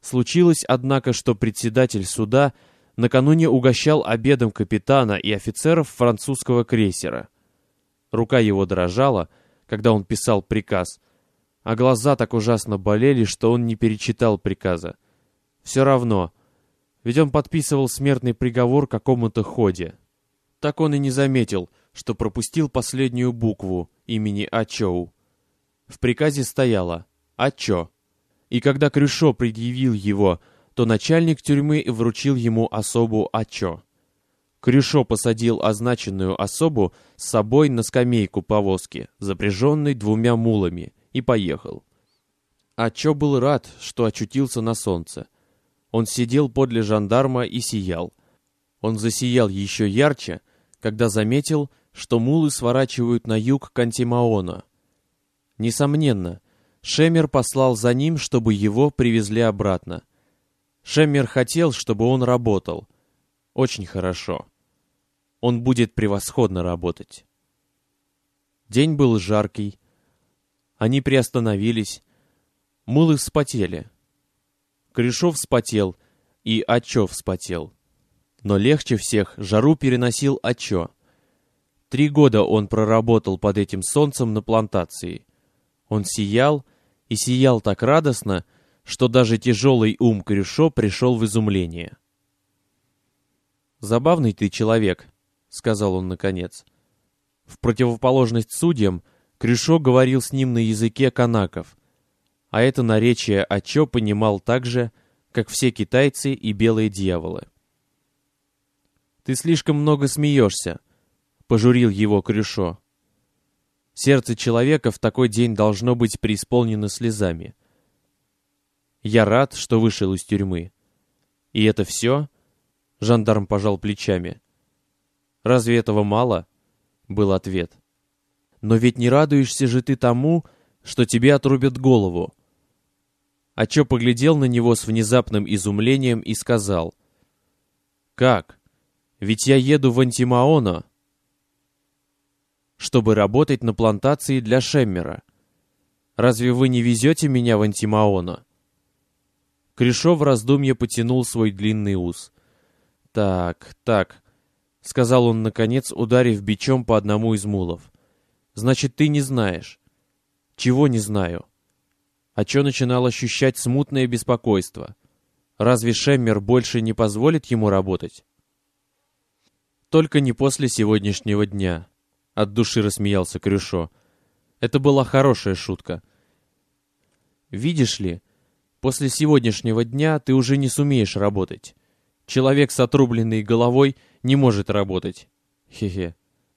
Случилось, однако, что председатель суда накануне угощал обедом капитана и офицеров французского крейсера. Рука его дрожала, когда он писал приказ, а глаза так ужасно болели, что он не перечитал приказа. Все равно, ведь он подписывал смертный приговор какому-то Ходе. Так он и не заметил, что пропустил последнюю букву имени Ачоу. В приказе стояло «Ачо», и когда Крюшо предъявил его, то начальник тюрьмы вручил ему особу Ачо. Крюшо посадил означенную особу с собой на скамейку повозки, запряженной 2 мулами, и поехал. Ачо был рад, что очутился на солнце. Он сидел подле жандарма и сиял. Он засиял еще ярче, когда заметил, что мулы сворачивают на юг к Антимаоно. Несомненно, Шемер послал за ним, чтобы его привезли обратно. Шемер хотел, чтобы он работал. Очень хорошо. Он будет превосходно работать. День был жаркий. Они приостановились. Мулы вспотели. Крюшо вспотел, и Ачо вспотел. Но легче всех жару переносил Ачо. 3 года он проработал под этим солнцем на плантации. Он сиял, и сиял так радостно, что даже тяжелый ум Крюшо пришел в изумление. «Забавный ты человек», — сказал он наконец. В противоположность судьям, Крюшо говорил с ним на языке канаков, а это наречие Ачо понимал так же, как все китайцы и белые дьяволы. «Ты слишком много смеешься», — пожурил его Крюшо. Сердце человека в такой день должно быть преисполнено слезами. «Я рад, что вышел из тюрьмы». «И это все?» — жандарм пожал плечами. «Разве этого мало?» — был ответ. «Но ведь не радуешься же ты тому, что тебе отрубят голову». Ачо поглядел на него с внезапным изумлением и сказал: «Как? Ведь я еду в Антимаоно, чтобы работать на плантации для Шеммера. Разве вы не везете меня в Антимаоно?» Крюшо в раздумье потянул свой длинный ус. «Так», — сказал он, наконец, ударив бичом по одному из мулов. «Значит, ты не знаешь». «Чего не знаю?» Ачо начинал ощущать смутное беспокойство. Разве Шеммер больше не позволит ему работать? «Только не после сегодняшнего дня», — от души рассмеялся Крюшо. Это была хорошая шутка. «Видишь ли, после сегодняшнего дня ты уже не сумеешь работать. Человек с отрубленной головой не может работать. Хе-хе».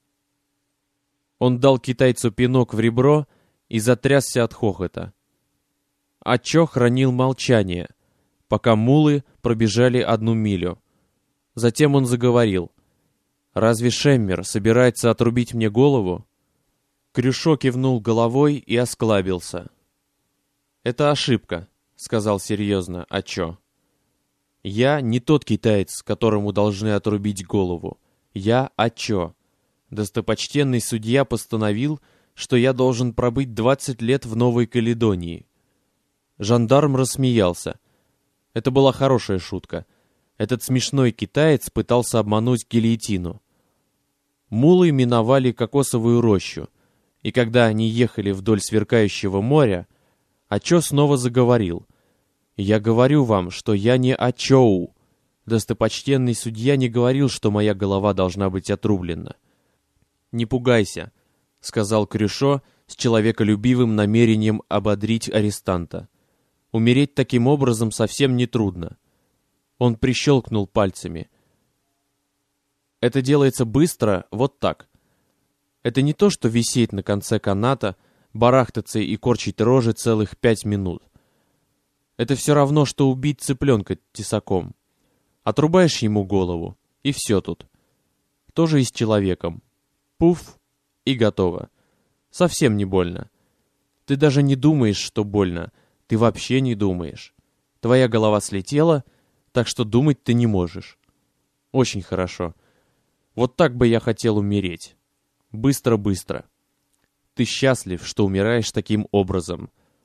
Он дал китайцу пинок в ребро и затрясся от хохота. Ачо хранил молчание, пока мулы пробежали 1 милю. Затем он заговорил: «Разве Шеммер собирается отрубить мне голову?» Крюшо кивнул головой и осклабился. «Это ошибка», — сказал серьезно Ачо. «Я не тот китаец, которому должны отрубить голову. Я Ачо. Достопочтенный судья постановил, что я должен пробыть 20 лет в Новой Каледонии». Жандарм рассмеялся. Это была хорошая шутка. Этот смешной китаец пытался обмануть гильотину. Мулы миновали кокосовую рощу, и когда они ехали вдоль сверкающего моря, Ачо снова заговорил: «Я говорю вам, что я не Ачоу. Достопочтенный судья не говорил, что моя голова должна быть отрублена». «Не пугайся», — сказал Крюшо с человеколюбивым намерением ободрить арестанта. «Умереть таким образом совсем нетрудно». Он прищелкнул пальцами. «Это делается быстро, вот так. Это не то, что висеть на конце каната, барахтаться и корчить рожи целых 5 минут. Это все равно, что убить цыпленка тесаком. Отрубаешь ему голову, и все тут. То же и с человеком. Пуф, и готово. Совсем не больно. Ты даже не думаешь, что больно. Ты вообще не думаешь. Твоя голова слетела, так что думать ты не можешь. Очень хорошо. Вот так бы я хотел умереть. Быстро-быстро. Ты счастлив, что умираешь таким образом.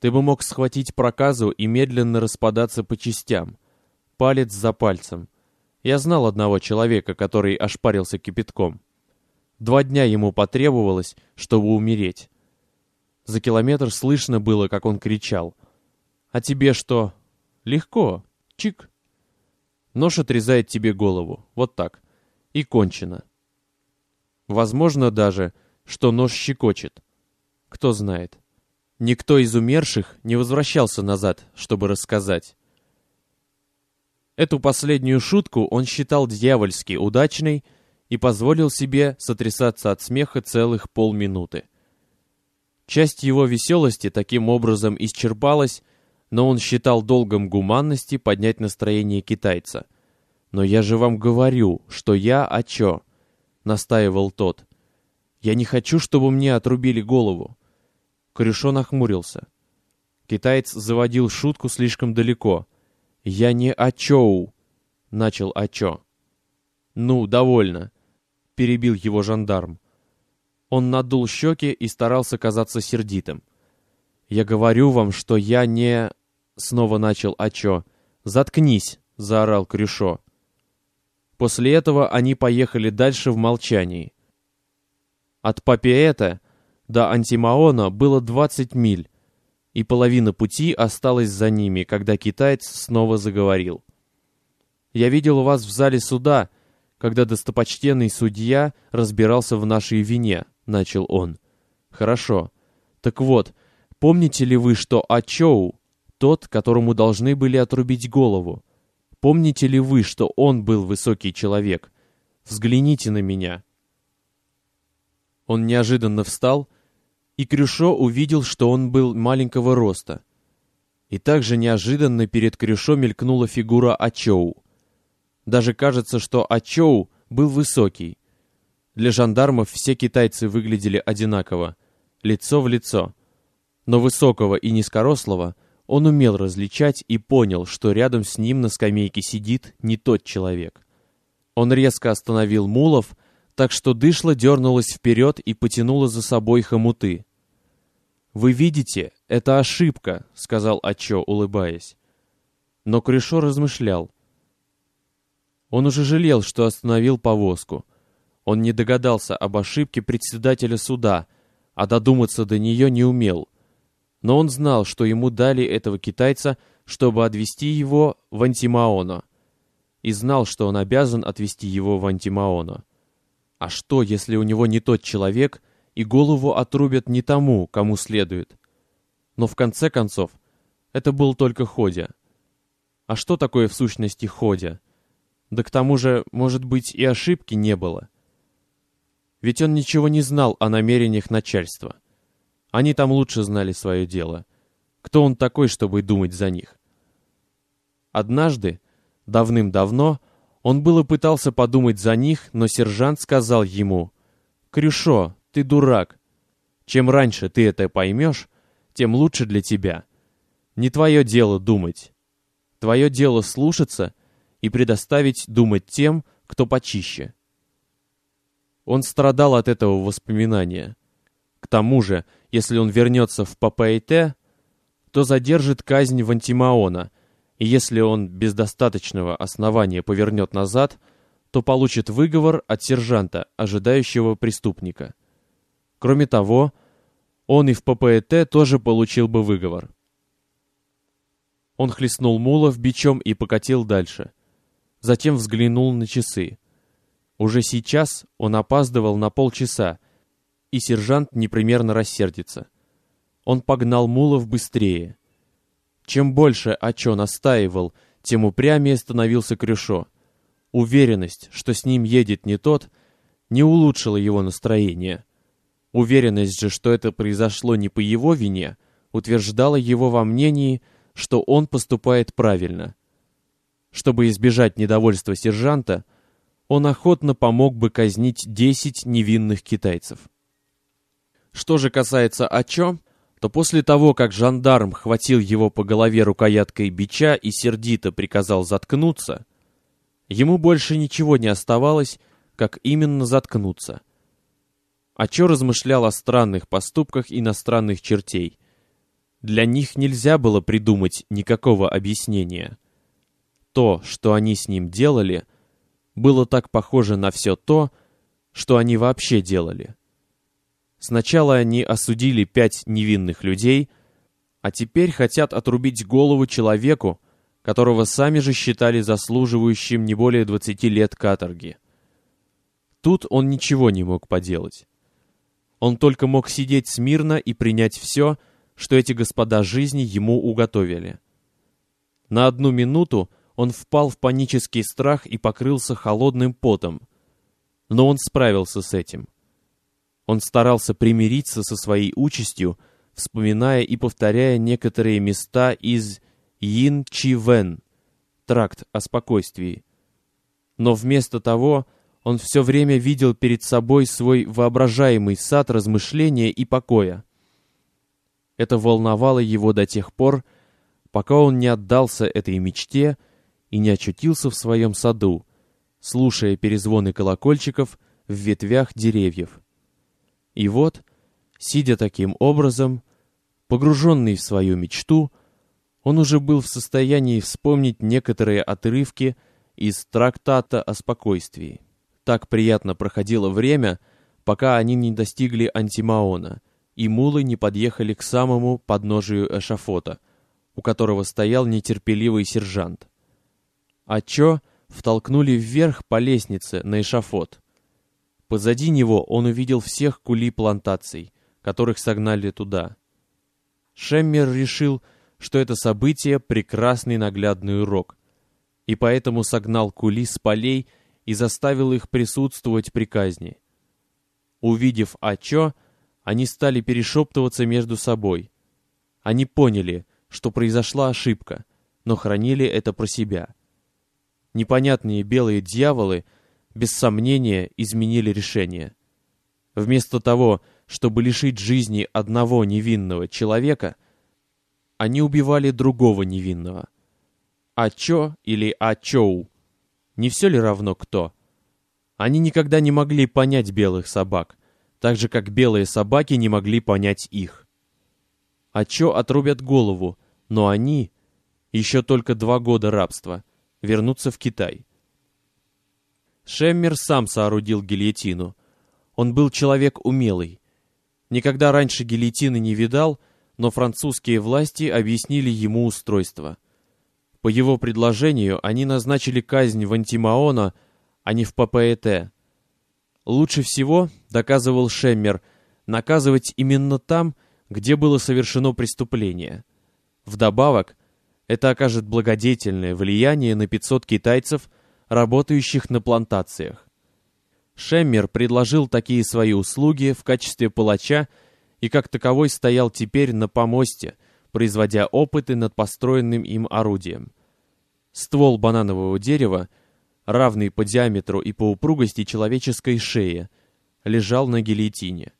Ты бы мог схватить проказу и медленно распадаться по частям, палец за пальцем. Я знал одного человека, который ошпарился кипятком. 2 дня ему потребовалось, чтобы умереть. За километр слышно было, как он кричал. А тебе что? Легко. Чик. Нож отрезает тебе голову. Вот так. И кончено. Возможно даже, что нож щекочет. Кто знает. Никто из умерших не возвращался назад, чтобы рассказать. Эту последнюю шутку он считал дьявольски удачной и позволил себе сотрясаться от смеха целых полминуты. Часть его веселости таким образом исчерпалась, но он считал долгом гуманности поднять настроение китайца. «Но я же вам говорю, что я Ачо», — настаивал тот. «Я не хочу, чтобы мне отрубили голову». Корюшо нахмурился. Китаец заводил шутку слишком далеко. «Я не Ачоу», — начал Ачо. «Ну, довольно», — перебил его жандарм. Он надул щеки и старался казаться сердитым. «Я говорю вам, что я не...» — снова начал Ачо. «Заткнись!» — заорал Корюшо. После этого они поехали дальше в молчании. От Папиэта до Антимаона было 20 миль, и половина пути осталась за ними, когда китаец снова заговорил. «Я видел вас в зале суда, когда достопочтенный судья разбирался в нашей вине», — начал он. «Хорошо. Так вот, помните ли вы, что Ачоу, тот, которому должны были отрубить голову, помните ли вы, что он был высокий человек? Взгляните на меня». Он неожиданно встал, и Крюшо увидел, что он был маленького роста. И также неожиданно перед Крюшо мелькнула фигура Ачоу. Даже кажется, что Ачоу был высокий. Для жандармов все китайцы выглядели одинаково, лицо в лицо. Но высокого и низкорослого он умел различать и понял, что рядом с ним на скамейке сидит не тот человек. Он резко остановил мулов, так что дышло дернулось вперед и потянуло за собой хомуты. «Вы видите, это ошибка», — сказал Ачо, улыбаясь. Но Крюшо размышлял. Он уже жалел, что остановил повозку. Он не догадался об ошибке председателя суда, а додуматься до нее не умел. Но он знал, что ему дали этого китайца, чтобы отвезти его в Антимаоно. И знал, что он обязан отвезти его в Антимаоно. А что, если у него не тот человек, и голову отрубят не тому, кому следует? Но в конце концов, это был только Ходя. А что такое в сущности Ходя? Да к тому же, может быть, и ошибки не было. Ведь он ничего не знал о намерениях начальства. Они там лучше знали свое дело. Кто он такой, чтобы думать за них? Однажды, давным-давно, он было пытался подумать за них, но сержант сказал ему: «Крюшо, ты дурак. Чем раньше ты это поймешь, тем лучше для тебя. Не твое дело думать. Твое дело слушаться и предоставить думать тем, кто почище». Он страдал от этого воспоминания. К тому же, если он вернется в Папаэте, то задержит казнь в Антимаоно, и если он без достаточного основания повернет назад, то получит выговор от сержанта, ожидающего преступника. Кроме того, он и в ППЭТ тоже получил бы выговор. Он хлестнул мулов бичом и покатил дальше. Затем взглянул на часы. Уже сейчас он опаздывал на полчаса, и сержант непременно рассердится. Он погнал мулов быстрее. Чем больше Ачо настаивал, тем упрямее становился Крюшо. Уверенность, что с ним едет не тот, не улучшила его настроение. Уверенность же, что это произошло не по его вине, утверждала его во мнении, что он поступает правильно. Чтобы избежать недовольства сержанта, он охотно помог бы казнить 10 невинных китайцев. Что же касается Ачо, то после того, как жандарм хватил его по голове рукояткой бича и сердито приказал заткнуться, ему больше ничего не оставалось, как именно заткнуться. Ачо размышлял о странных поступках иностранных чертей. Для них нельзя было придумать никакого объяснения. То, что они с ним делали, было так похоже на все то, что они вообще делали. Сначала они осудили 5 невинных людей, а теперь хотят отрубить голову человеку, которого сами же считали заслуживающим не более 20 лет каторги. Тут он ничего не мог поделать. Он только мог сидеть смирно и принять все, что эти господа жизни ему уготовили. На 1 минуту он впал в панический страх и покрылся холодным потом, но он справился с этим. Он старался примириться со своей участью, вспоминая и повторяя некоторые места из Йин Чи Вэн, тракт о спокойствии. Но вместо того он все время видел перед собой свой воображаемый сад размышления и покоя. Это волновало его до тех пор, пока он не отдался этой мечте и не очутился в своем саду, слушая перезвоны колокольчиков в ветвях деревьев. И вот, сидя таким образом, погруженный в свою мечту, он уже был в состоянии вспомнить некоторые отрывки из трактата о спокойствии. Так приятно проходило время, пока они не достигли Антимаона, и мулы не подъехали к самому подножию эшафота, у которого стоял нетерпеливый сержант. Ачо втолкнули вверх по лестнице на эшафот. Позади него он увидел всех кули плантаций, которых согнали туда. Шеммер решил, что это событие — прекрасный наглядный урок, и поэтому согнал кули с полей и заставил их присутствовать при казни. Увидев Ачо, они стали перешептываться между собой. Они поняли, что произошла ошибка, но хранили это про себя. Непонятные белые дьяволы, без сомнения, изменили решение. Вместо того, чтобы лишить жизни одного невинного человека, они убивали другого невинного. Ачо или Ачоу, не все ли равно кто? Они никогда не могли понять белых собак, так же, как белые собаки не могли понять их. Ачо отрубят голову, но они, еще только 2 года рабства, вернутся в Китай. Шеммер сам соорудил гильотину. Он был человек умелый. Никогда раньше гильотины не видал, но французские власти объяснили ему устройство. По его предложению они назначили казнь в Антимаона, а не в Папаэте. Лучше всего, доказывал Шеммер, наказывать именно там, где было совершено преступление. Вдобавок, это окажет благодетельное влияние на 500 китайцев, работающих на плантациях. Шеммер предложил такие свои услуги в качестве палача и как таковой стоял теперь на помосте, производя опыты над построенным им орудием. Ствол бананового дерева, равный по диаметру и по упругости человеческой шеи, лежал на гильотине.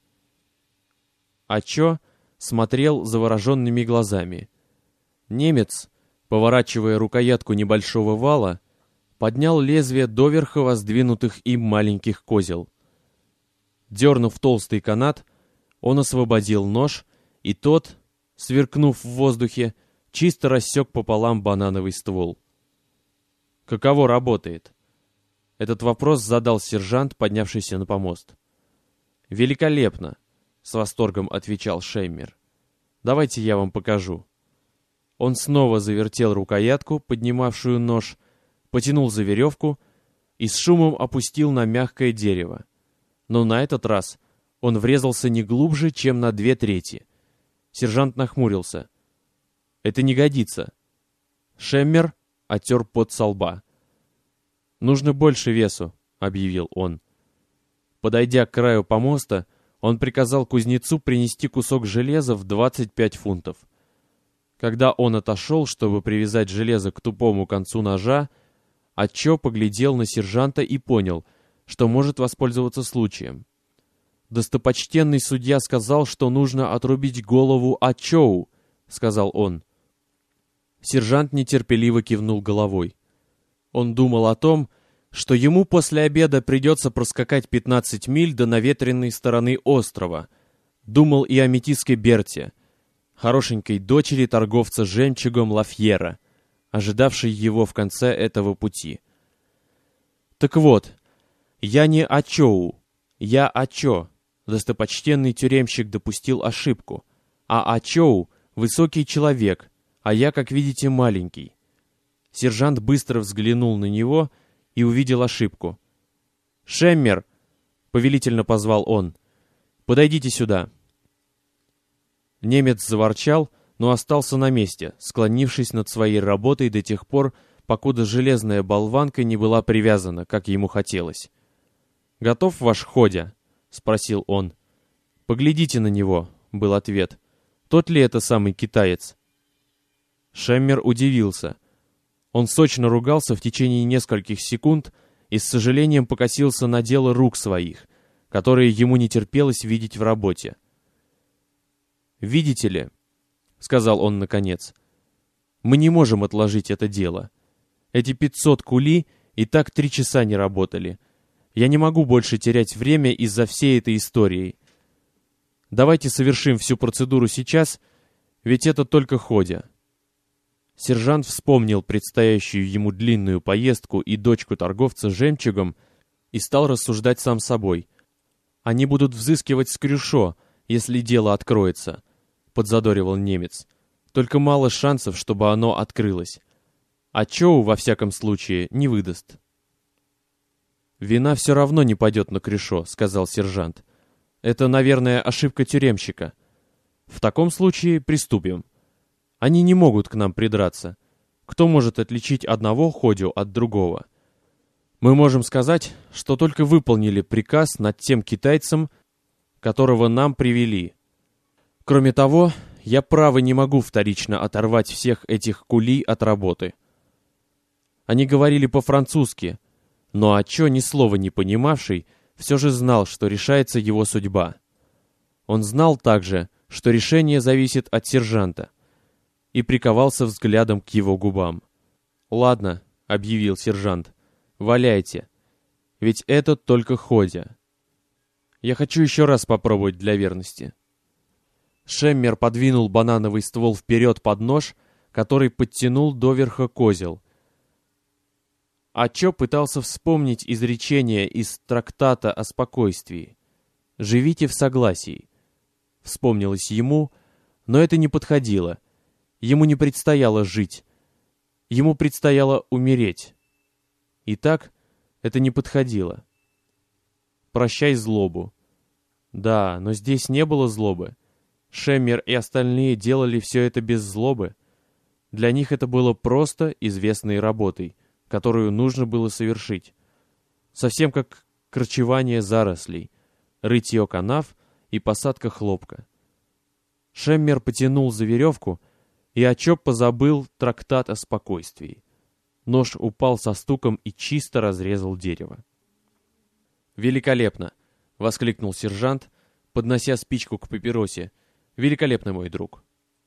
Ачо смотрел завороженными глазами. Немец, поворачивая рукоятку небольшого вала, поднял лезвие доверха воздвинутых им маленьких козел. Дернув толстый канат, он освободил нож, и тот, сверкнув в воздухе, чисто рассек пополам банановый ствол. «Каково работает?» Этот вопрос задал сержант, поднявшийся на помост. «Великолепно!» — с восторгом отвечал Шеммер. «Давайте я вам покажу». Он снова завертел рукоятку, поднимавшую нож, потянул за веревку и с шумом опустил на мягкое дерево. Но на этот раз он врезался не глубже, чем на 2/3. Сержант нахмурился. «Это не годится». Шеммер оттер пот со лба. «Нужно больше весу», — объявил он. Подойдя к краю помоста, он приказал кузнецу принести кусок железа в 25 фунтов. Когда он отошел, чтобы привязать железо к тупому концу ножа, Ачо поглядел на сержанта и понял, что может воспользоваться случаем. «Достопочтенный судья сказал, что нужно отрубить голову Ачоу», — сказал он. Сержант нетерпеливо кивнул головой. Он думал о том, что ему после обеда придется проскакать 15 миль до наветренной стороны острова. Думал и о метисской Берте. хорошенькой дочери торговца жемчугом Лафьера, ожидавшей его в конце этого пути. Так вот, я не Ачоу, я Ачо. Достопочтенный тюремщик допустил ошибку, а Ачоу — высокий человек, а я, как видите, маленький. Сержант быстро взглянул на него и увидел ошибку. «Шеммер!» — повелительно позвал он. «Подойдите сюда». Немец заворчал, но остался на месте, склонившись над своей работой до тех пор, покуда железная болванка не была привязана, как ему хотелось. «Готов ваш Ходя?» — спросил он. «Поглядите на него», — был ответ. «Тот ли это самый китаец?» Шеммер удивился. Он сочно ругался в течение нескольких секунд и с сожалением покосился на дело рук своих, которые ему не терпелось видеть в работе. «Видите ли», — сказал он наконец, — «мы не можем отложить это дело. Эти 500 кули и так 3 часа не работали. Я не могу больше терять время из-за всей этой истории. Давайте совершим всю процедуру сейчас, ведь это только Ходя». Сержант вспомнил предстоящую ему длинную поездку и дочку торговца жемчугом и стал рассуждать сам собой. «Они будут взыскивать с Крюшо, если дело откроется», — подзадоривал немец. «Только мало шансов, чтобы оно открылось. А Чоу, во всяком случае, не выдаст». «Вина все равно не пойдет на Крюшо», — сказал сержант. «Это, наверное, ошибка тюремщика. В таком случае приступим. Они не могут к нам придраться. Кто может отличить одного Ходю от другого? Мы можем сказать, что только выполнили приказ над тем китайцем, которого нам привели. Кроме того, я право не могу вторично оторвать всех этих кулей от работы». Они говорили по-французски, но Ачо, ни слова не понимавший, все же знал, что решается его судьба. Он знал также, что решение зависит от сержанта, и приковался взглядом к его губам. «Ладно», — объявил сержант, — «валяйте, ведь это только Ходя. Я хочу еще раз попробовать для верности». Шеммер подвинул банановый ствол вперед под нож, который подтянул доверха козел. Ачо пытался вспомнить изречение из трактата о спокойствии. «Живите в согласии». Вспомнилось ему, но это не подходило. Ему не предстояло жить. Ему предстояло умереть. Итак, это не подходило. «Прощай злобу». Да, но здесь не было злобы. Шеммер и остальные делали все это без злобы. Для них это было просто известной работой, которую нужно было совершить. Совсем как корчевание зарослей, рытье канав и посадка хлопка. Шеммер потянул за веревку, и Ачо позабыл трактат о спокойствии. Нож упал со стуком и чисто разрезал дерево. «Великолепно!» — воскликнул сержант, поднося спичку к папиросе. «Великолепно, мой друг!»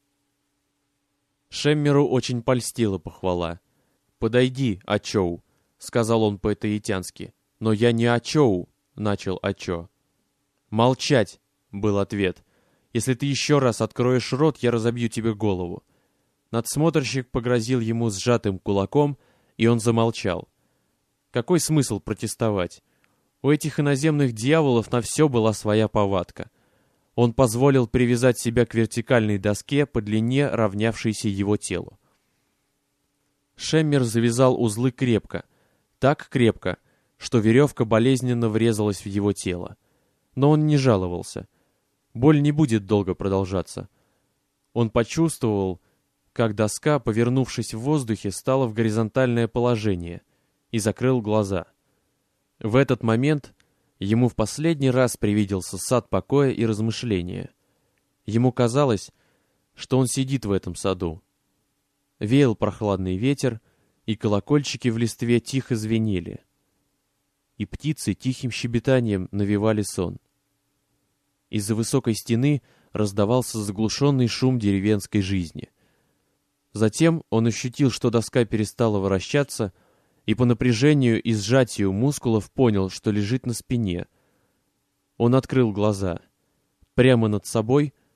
Шеммеру очень польстила похвала. «Подойди, Ачоу», — сказал он по-таитянски. «Но я не Ачоу», — начал Ачо. «Молчать», — был ответ. «Если ты еще раз откроешь рот, я разобью тебе голову». Надсмотрщик погрозил ему сжатым кулаком, и он замолчал. Какой смысл протестовать? У этих иноземных дьяволов на все была своя повадка. Он позволил привязать себя к вертикальной доске по длине, равнявшейся его телу. Шеммер завязал узлы крепко, так крепко, что веревка болезненно врезалась в его тело. Но он не жаловался. Боль не будет долго продолжаться. Он почувствовал, как доска, повернувшись в воздухе, стала в горизонтальное положение, и закрыл глаза. В этот момент ему в последний раз привиделся сад покоя и размышления. Ему казалось, что он сидит в этом саду. Веял прохладный ветер, и колокольчики в листве тихо звенели. И птицы тихим щебетанием навевали сон. Из-за высокой стены раздавался заглушенный шум деревенской жизни. Затем он ощутил, что доска перестала вращаться, и по напряжению и сжатию мускулов понял, что лежит на спине. Он открыл глаза. Прямо над собой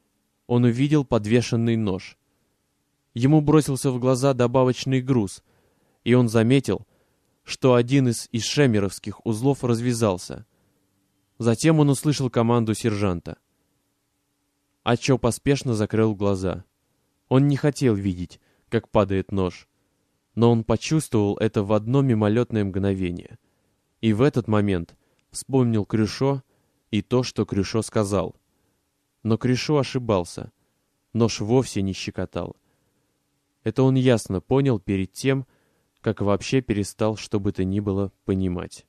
он увидел подвешенный нож. Ему бросился в глаза добавочный груз, и он заметил, что один из шеммеровских узлов развязался. Затем он услышал команду сержанта. Ачо поспешно закрыл глаза. Он не хотел видеть, как падает нож, но он почувствовал это в одно мимолетное мгновение. И в этот момент вспомнил Крюшо и то, что Крюшо сказал. Но Крюшо ошибался. Нож вовсе не щекотал. Это он ясно понял перед тем, как вообще перестал что бы то ни было понимать.